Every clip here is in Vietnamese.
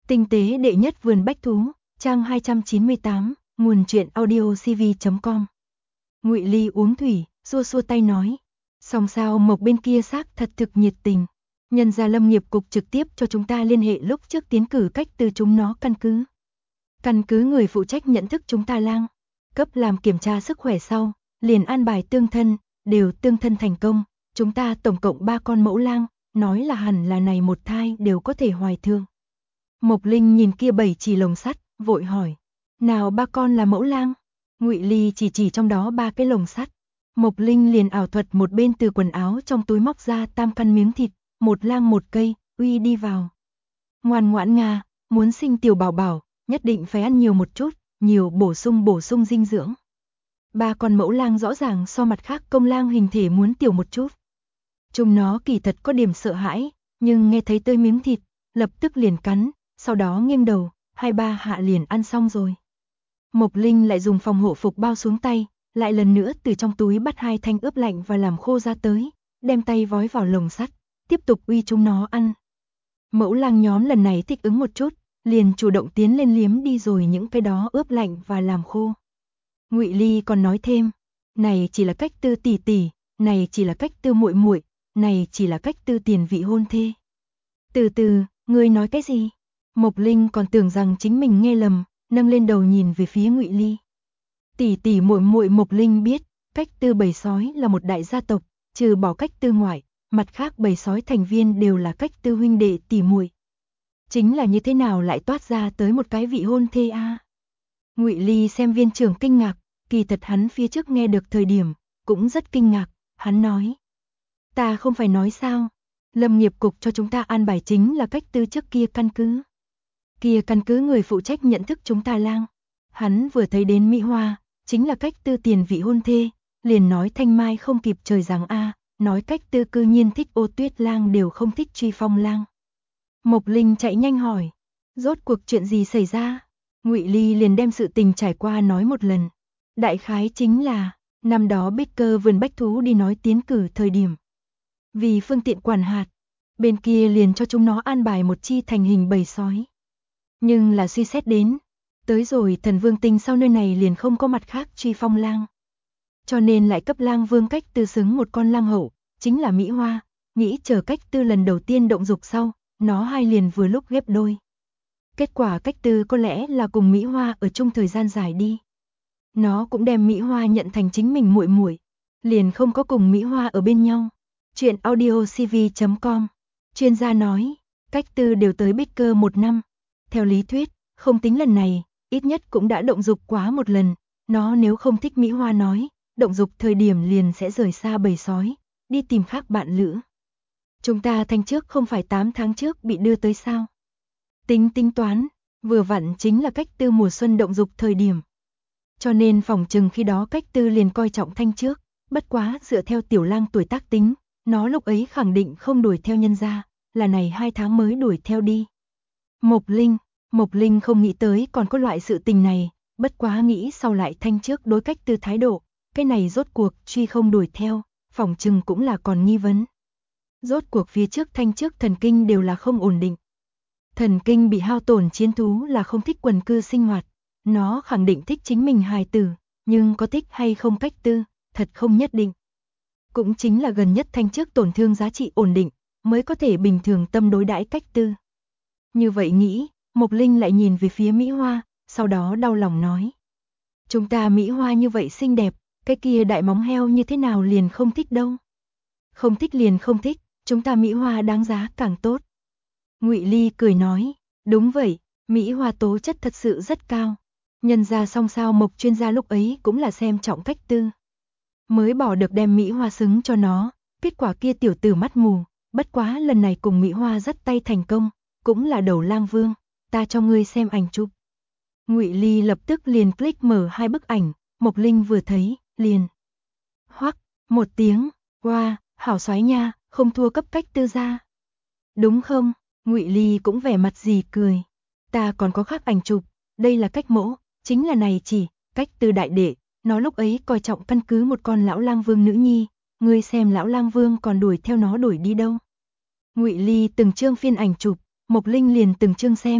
Tinh tế đệ nhất vườn bách thú, trang 298, nguồn truyện audiocv.com. Ngụy Ly uống thủy, xua xua tay nói. Song sao Mộc bên kia xác thật thực nhiệt tình. Nhân gia Lâm nghiệp cục trực tiếp cho chúng ta liên hệ lúc trước tiến cử cách từ chúng nó căn cứ. Căn cứ người phụ trách nhận thức chúng ta lang. Cấp làm kiểm tra sức khỏe sau, liền an bài tương thân, đều tương thân thành công. Chúng ta tổng cộng 3 con mẫu lang, nói là hẳn là này một thai đều có thể hoài thương. Mộc Linh nhìn kia 7 chỉ lồng sắt, vội hỏi. Nào 3 con là mẫu lang? Ngụy Ly chỉ trong đó 3 cái lồng sắt. Mộc Linh liền ảo thuật một bên từ quần áo trong túi móc ra 3 căn miếng thịt, một lang một cây, uy đi vào. Ngoan ngoãn Nga, muốn sinh tiểu bảo bảo, nhất định phải ăn nhiều một chút, nhiều bổ sung dinh dưỡng. 3 con mẫu lang rõ ràng so mặt khác công lang hình thể muốn tiểu một chút. Chúng nó kỳ thật có điểm sợ hãi, nhưng nghe thấy tơi miếng thịt, lập tức liền cắn, sau đó nghiêng đầu, 2-3 hạ liền ăn xong rồi. Mộc Linh lại dùng phòng hộ phục bao xuống tay, lại lần nữa từ trong túi bắt 2 thanh ướp lạnh và làm khô ra tới, đem tay vói vào lồng sắt, tiếp tục uy chúng nó ăn. Mẫu lang nhóm lần này thích ứng một chút, liền chủ động tiến lên liếm đi rồi những cái đó ướp lạnh và làm khô. Ngụy Ly còn nói thêm, này chỉ là cách tư tỷ tỷ, này chỉ là cách tư muội muội, này chỉ là cách tư tiền vị hôn thê. Từ từ, ngươi nói cái gì? Mộc Linh còn tưởng rằng chính mình nghe lầm, nâng lên đầu nhìn về phía Ngụy Ly. Tỷ tỷ muội muội Mộc Linh biết, cách tư bầy sói là một đại gia tộc, trừ bỏ cách tư ngoại, mặt khác bầy sói thành viên đều là cách tư huynh đệ tỷ muội. Chính là như thế nào lại toát ra tới một cái vị hôn thê a? Ngụy Ly xem viên trưởng kinh ngạc, kỳ thật hắn phía trước nghe được thời điểm, cũng rất kinh ngạc, hắn nói. Ta không phải nói sao, Lâm nghiệp cục cho chúng ta an bài chính là cách tư trước kia căn cứ. Kia căn cứ người phụ trách nhận thức chúng ta lang. Hắn vừa thấy đến Mỹ Hoa, chính là cách tư tiền vị hôn thê, liền nói thanh mai không kịp trời giáng a, nói cách tư cư nhiên thích Ô Tuyết lang đều không thích Truy Phong lang. Mộc Linh chạy nhanh hỏi, rốt cuộc chuyện gì xảy ra? Ngụy Ly liền đem sự tình trải qua nói một lần. Đại khái chính là, năm đó Baker vườn bách thú đi nói tiến cử thời điểm. Vì phương tiện quản hạt, bên kia liền cho chúng nó an bài một chi thành hình bầy sói. Nhưng là suy xét đến, tới rồi Thần Vương Tinh sau nơi này liền không có mặt khác Truy Phong lang. Cho nên lại cấp lang vương cách tư xứng một con lang hậu, chính là Mỹ Hoa, nghĩ chờ cách tư lần đầu tiên động dục sau, nó hai liền vừa lúc ghép đôi. Kết quả cách tư có lẽ là cùng Mỹ Hoa ở chung thời gian dài đi. Nó cũng đem Mỹ Hoa nhận thành chính mình muội muội, liền không có cùng Mỹ Hoa ở bên nhau. Chuyện audiocv.com. Chuyên gia nói, cách tư đều tới Baker 1 năm. Theo lý thuyết, không tính lần này, ít nhất cũng đã động dục quá một lần. Nó nếu không thích Mỹ Hoa nói, động dục thời điểm liền sẽ rời xa bầy sói, đi tìm khác bạn lữ. Chúng ta thanh trước không phải 8 tháng trước bị đưa tới sao? Tính toán, vừa vặn chính là cách tư mùa xuân động dục thời điểm. Cho nên phòng trừng khi đó cách tư liền coi trọng thanh trước, bất quá dựa theo tiểu lang tuổi tác tính, nó lúc ấy khẳng định không đuổi theo nhân gia, là này 2 tháng mới đuổi theo đi. Mộc Linh không nghĩ tới còn có loại sự tình này, bất quá nghĩ sau lại thanh trước đối cách tư thái độ, cái này rốt cuộc truy không đuổi theo, phòng trừng cũng là còn nghi vấn. Rốt cuộc phía trước thanh trước thần kinh đều là không ổn định. Thần kinh bị hao tổn chiến thú là không thích quần cư sinh hoạt, nó khẳng định thích chính mình hài tử, nhưng có thích hay không cách tư, thật không nhất định. Cũng chính là gần nhất thanh trước tổn thương giá trị ổn định, mới có thể bình thường tâm đối đãi cách tư. Như vậy nghĩ, Mộc Linh lại nhìn về phía Mỹ Hoa, sau đó đau lòng nói. Chúng ta Mỹ Hoa như vậy xinh đẹp, cái kia đại móng heo như thế nào liền không thích đâu. Không thích liền không thích, chúng ta Mỹ Hoa đáng giá càng tốt. Ngụy Ly cười nói, đúng vậy, Mỹ Hoa tố chất thật sự rất cao. Nhân ra song sao Mộc chuyên gia lúc ấy cũng là xem trọng cách tư. Mới bỏ được đem Mỹ Hoa xứng cho nó, kết quả kia tiểu tử mắt mù, bất quá lần này cùng Mỹ Hoa dắt tay thành công, cũng là đầu lang vương, ta cho ngươi xem ảnh chụp. Ngụy Ly lập tức liền click mở 2 bức ảnh, Mộc Linh vừa thấy, liền. Hoắc, một tiếng, wow, hảo xoái nha, không thua cấp cách tư gia. Đúng không? Ngụy Ly cũng vẻ mặt gì cười. Ta còn có khác ảnh chụp, đây là cách mẫu, chính là này chỉ, cách tư đại đệ, nó lúc ấy coi trọng căn cứ một con lão lang vương nữ nhi, ngươi xem lão lang vương còn đuổi theo nó đuổi đi đâu. Ngụy Ly từng chương phiên ảnh chụp, Mộc Linh liền từng chương xem,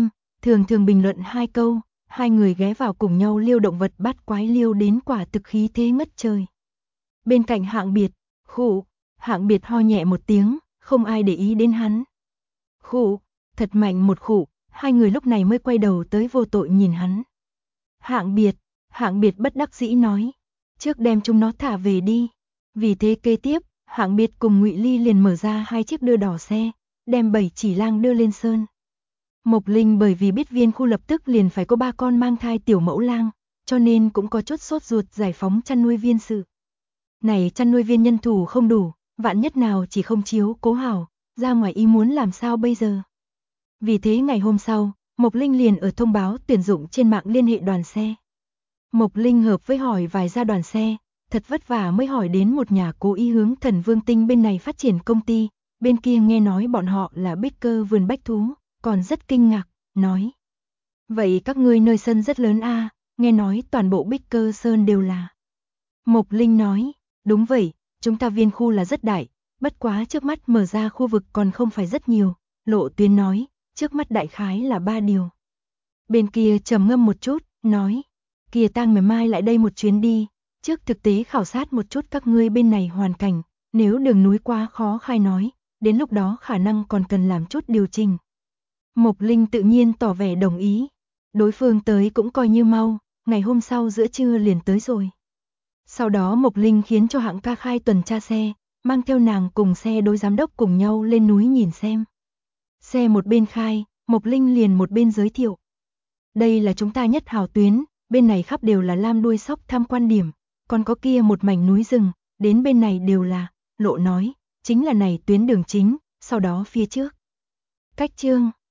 thường thường bình luận 2 câu, hai người ghé vào cùng nhau liêu động vật bát quái liêu đến quả thực khí thế ngất trời. Bên cạnh Hạng Biệt, khụ, Hạng Biệt ho nhẹ một tiếng, không ai để ý đến hắn. Khụ, thật mạnh một khụ, hai người lúc này mới quay đầu tới vô tội nhìn hắn. Hạng Biệt bất đắc dĩ nói, trước đem chúng nó thả về đi. Vì thế kế tiếp, Hạng Biệt cùng Ngụy Ly liền mở ra 2 chiếc đưa đỏ xe, đem 7 chỉ lang đưa lên sơn. Mộc Linh bởi vì biết Viên Khu lập tức liền phải có 3 con mang thai tiểu mẫu lang, cho nên cũng có chút sốt ruột giải phóng chăn nuôi viên sự. Này chăn nuôi viên nhân thủ không đủ, vạn nhất nào chỉ không chiếu cố hảo, ra ngoài ý muốn làm sao bây giờ. Vì thế ngày hôm sau, Mộc Linh liền ở thông báo tuyển dụng trên mạng liên hệ đoàn xe. Mộc Linh hợp với hỏi vài gia đoàn xe, thật vất vả mới hỏi đến một nhà cố ý hướng Thần Vương Tinh bên này phát triển công ty, bên kia nghe nói bọn họ là bích cơ vườn bách thú, còn rất kinh ngạc, nói. Vậy các ngươi nơi sân rất lớn a, nghe nói toàn bộ bích cơ sơn đều là. Mộc Linh nói, đúng vậy, chúng ta Viên Khu là rất đại, bất quá trước mắt mở ra khu vực còn không phải rất nhiều, Lộ Tuyến nói, trước mắt đại khái là 3 điều. Bên kia trầm ngâm một chút, nói, kia tang ngày mai lại đây một chuyến đi, trước thực tế khảo sát một chút các ngươi bên này hoàn cảnh, nếu đường núi quá khó khai nói, đến lúc đó khả năng còn cần làm chút điều chỉnh. Mộc Linh tự nhiên tỏ vẻ đồng ý, đối phương tới cũng coi như mau, ngày hôm sau giữa trưa liền tới rồi. Sau đó Mộc Linh khiến cho Hạng Ca khai tuần tra xe, mang theo nàng cùng xe đối giám đốc cùng nhau lên núi nhìn xem. Xe một bên khai, Mộc Linh liền một bên giới thiệu. Đây là chúng ta nhất hào tuyến, bên này khắp đều là lam đuôi sóc tham quan điểm, còn có kia một mảnh núi rừng, đến bên này đều là, Lộ nói, chính là này tuyến đường chính, sau đó phía trước. Cách chương